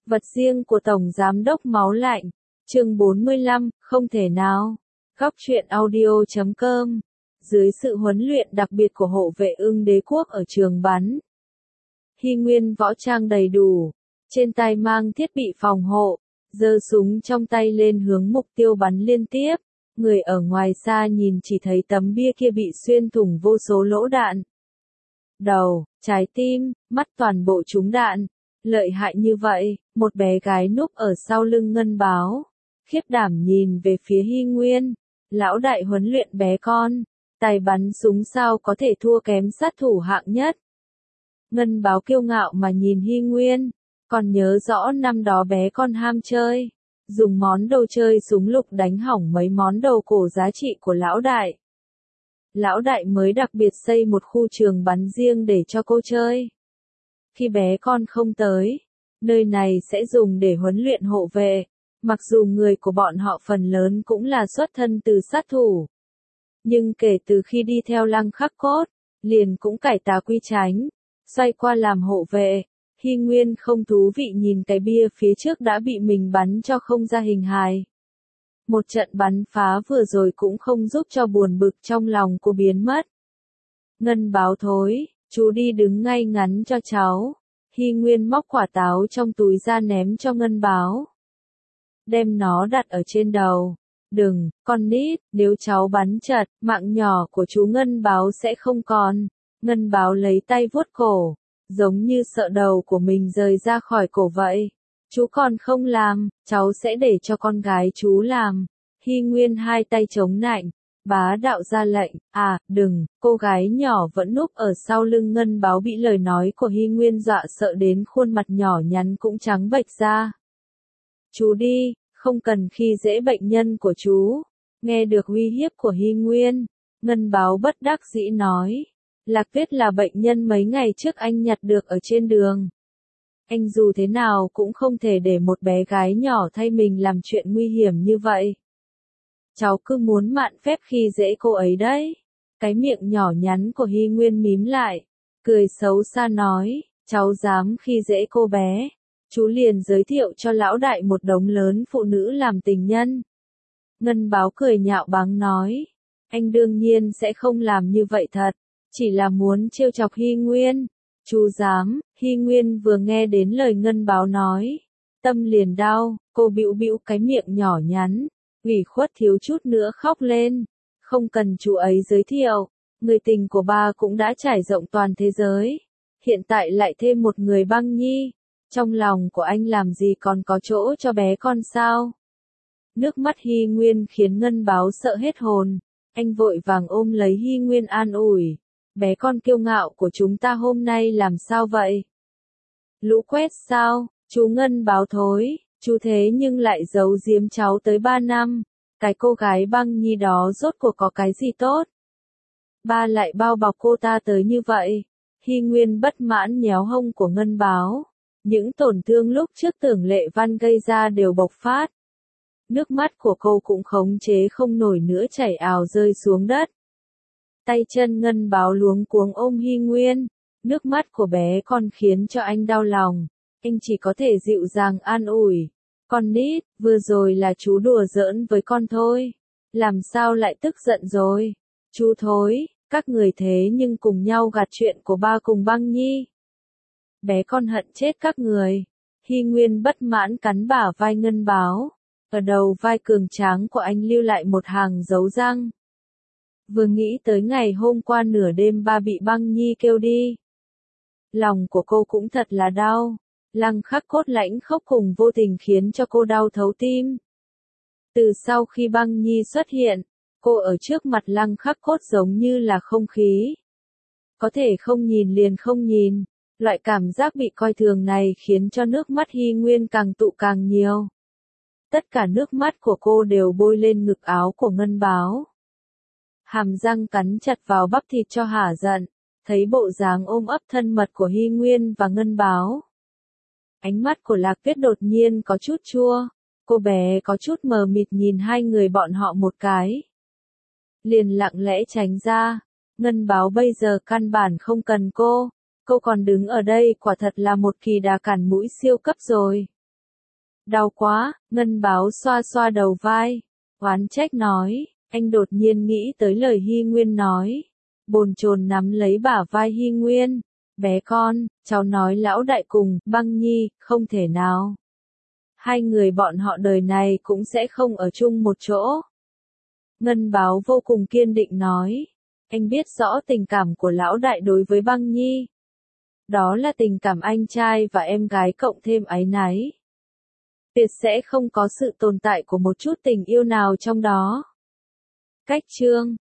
Vật riêng của Tổng Giám đốc Máu Lạnh. Chương 45, không thể nào. Góc truyện audio.com. Dưới sự huấn luyện đặc biệt của hộ vệ ưng đế quốc ở trường bắn, Hy Nguyên võ trang đầy đủ, trên tay mang thiết bị phòng hộ, giơ súng trong tay lên hướng mục tiêu bắn liên tiếp. Người ở ngoài xa nhìn chỉ thấy tấm bia kia bị xuyên thủng vô số lỗ đạn. Đầu, trái tim, mắt toàn bộ trúng đạn. Lợi hại như vậy, một bé gái núp ở sau lưng Ngân Báo, khiếp đảm nhìn về phía Hy Nguyên. Lão đại huấn luyện bé con, tài bắn súng sao có thể thua kém sát thủ hạng nhất. Ngân Báo kiêu ngạo mà nhìn Hy Nguyên, còn nhớ rõ năm đó bé con ham chơi, dùng món đồ chơi súng lục đánh hỏng mấy món đồ cổ giá trị của lão đại. Lão đại mới đặc biệt xây một khu trường bắn riêng để cho cô chơi. Khi bé con không tới, nơi này sẽ dùng để huấn luyện hộ vệ, mặc dù người của bọn họ phần lớn cũng là xuất thân từ sát thủ. Nhưng kể từ khi đi theo Lăng Khắc Cốt, liền cũng cải tà quy chánh, xoay qua làm hộ vệ. Hy Nguyên không thú vị nhìn cái bia phía trước đã bị mình bắn cho không ra hình hài. Một trận bắn phá vừa rồi cũng không giúp cho buồn bực trong lòng cô biến mất. Ngân Báo thối, chú đi đứng ngay ngắn cho cháu. Hy Nguyên móc quả táo trong túi ra ném cho Ngân Báo. Đem nó đặt ở trên đầu. Đừng, con nít, nếu cháu bắn chật, mạng nhỏ của chú Ngân Báo sẽ không còn. Ngân Báo lấy tay vuốt cổ, giống như sợ đầu của mình rời ra khỏi cổ vậy. Chú còn không làm, cháu sẽ để cho con gái chú làm. Hy Nguyên hai tay chống nạnh, bá đạo ra lệnh. À, đừng, cô gái nhỏ vẫn núp ở sau lưng Ngân Báo bị lời nói của Hy Nguyên dọa sợ đến khuôn mặt nhỏ nhắn cũng trắng bệch ra. Chú đi, không cần khi dễ bệnh nhân của chú. Nghe được uy hiếp của Hy Nguyên, Ngân Báo bất đắc dĩ nói. Lạc Tuyết là bệnh nhân mấy ngày trước anh nhặt được ở trên đường. Anh dù thế nào cũng không thể để một bé gái nhỏ thay mình làm chuyện nguy hiểm như vậy. Cháu cứ muốn mạn phép khi dễ cô ấy đấy. Cái miệng nhỏ nhắn của Hy Nguyên mím lại, cười xấu xa nói, cháu dám khi dễ cô bé, chú liền giới thiệu cho lão đại một đống lớn phụ nữ làm tình nhân. Ngân Báo cười nhạo báng nói, anh đương nhiên sẽ không làm như vậy thật, chỉ là muốn trêu chọc Hy Nguyên. Chú dám. Hy Nguyên vừa nghe đến lời Ngân Báo nói, tâm liền đau, cô bĩu bĩu cái miệng nhỏ nhắn, ủy khuất thiếu chút nữa khóc lên. Không cần chú ấy giới thiệu, người tình của ba cũng đã trải rộng toàn thế giới. Hiện tại lại thêm một người Băng Nhi, trong lòng của anh làm gì còn có chỗ cho bé con sao? Nước mắt Hy Nguyên khiến Ngân Báo sợ hết hồn, anh vội vàng ôm lấy Hy Nguyên an ủi. Bé con kiêu ngạo của chúng ta hôm nay làm sao vậy? Lũ quét sao? Chú Ngân Báo thối, chú thế nhưng lại giấu giếm cháu tới 3 năm. Cái cô gái Băng Nhi đó rốt cuộc có cái gì tốt? Ba lại bao bọc cô ta tới như vậy. Hy Nguyên bất mãn nhéo hông của Ngân Báo. Những tổn thương lúc trước Tưởng Lệ Văn gây ra đều bộc phát. Nước mắt của cô cũng khống chế không nổi nữa chảy ào rơi xuống đất. Tay chân Ngân Báo luống cuống ôm Hy Nguyên, nước mắt của bé con khiến cho anh đau lòng, anh chỉ có thể dịu dàng an ủi. Con nít, vừa rồi là chú đùa giỡn với con thôi, làm sao lại tức giận rồi? Chú thối, các người thế nhưng cùng nhau gạt chuyện của ba cùng Băng Nhi. Bé con hận chết các người. Hy Nguyên bất mãn cắn bả vai Ngân Báo, ở đầu vai cường tráng của anh lưu lại một hàng dấu răng. Vừa nghĩ tới ngày hôm qua nửa đêm ba bị Băng Nhi kêu đi, lòng của cô cũng thật là đau. Lăng Khắc Cốt lãnh khốc cùng vô tình khiến cho cô đau thấu tim. Từ sau khi Băng Nhi xuất hiện, cô ở trước mặt Lăng Khắc Cốt giống như là không khí. Có thể không nhìn liền không nhìn. Loại cảm giác bị coi thường này khiến cho nước mắt Hy Nguyên càng tụ càng nhiều. Tất cả nước mắt của cô đều bôi lên ngực áo của Ngân Báo. Hàm răng cắn chặt vào bắp thịt cho hả giận, thấy bộ dáng ôm ấp thân mật của Hy Nguyên và Ngân Báo. Ánh mắt của Lạc Tuyết đột nhiên có chút chua, cô bé có chút mờ mịt nhìn hai người bọn họ một cái. Liền lặng lẽ tránh ra, Ngân Báo bây giờ căn bản không cần cô còn đứng ở đây quả thật là một kỳ đà cản mũi siêu cấp rồi. Đau quá, Ngân Báo xoa xoa đầu vai, oán trách nói, anh đột nhiên nghĩ tới lời Hy Nguyên nói. Bồn chồn nắm lấy bả vai Hy Nguyên, bé con, cháu nói lão đại cùng, Băng Nhi, không thể nào. Hai người bọn họ đời này cũng sẽ không ở chung một chỗ. Ngân Báo vô cùng kiên định nói, anh biết rõ tình cảm của lão đại đối với Băng Nhi. Đó là tình cảm anh trai và em gái cộng thêm áy náy. Tuyệt sẽ không có sự tồn tại của một chút tình yêu nào trong đó. Cách chương